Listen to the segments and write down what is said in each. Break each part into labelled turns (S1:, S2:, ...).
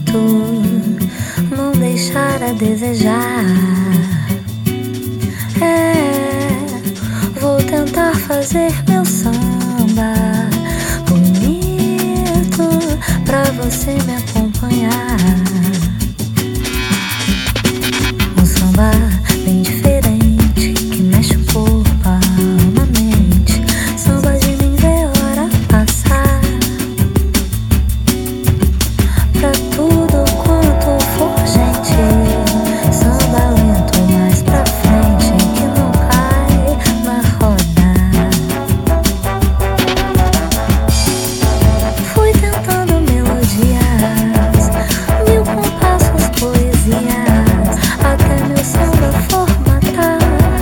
S1: jeito, não deixar a desejar. Vou tentar fazer meu samba bonito pra você me acompanhar. Um samba bem diferente, que mexe o corpo, a alma, a mente. Samba de nem ver a hora passar. Pra tudo quanto for gente, samba lento mais pra frente, que não cai na roda. Fui tentando melodias, mil compassos, poesias, até meu samba formatar.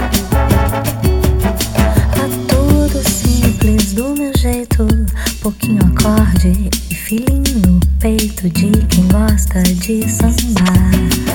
S1: Tá tudo simples do meu jeito, pouquinho acorde e feeling no peito de quem gosta de sambar.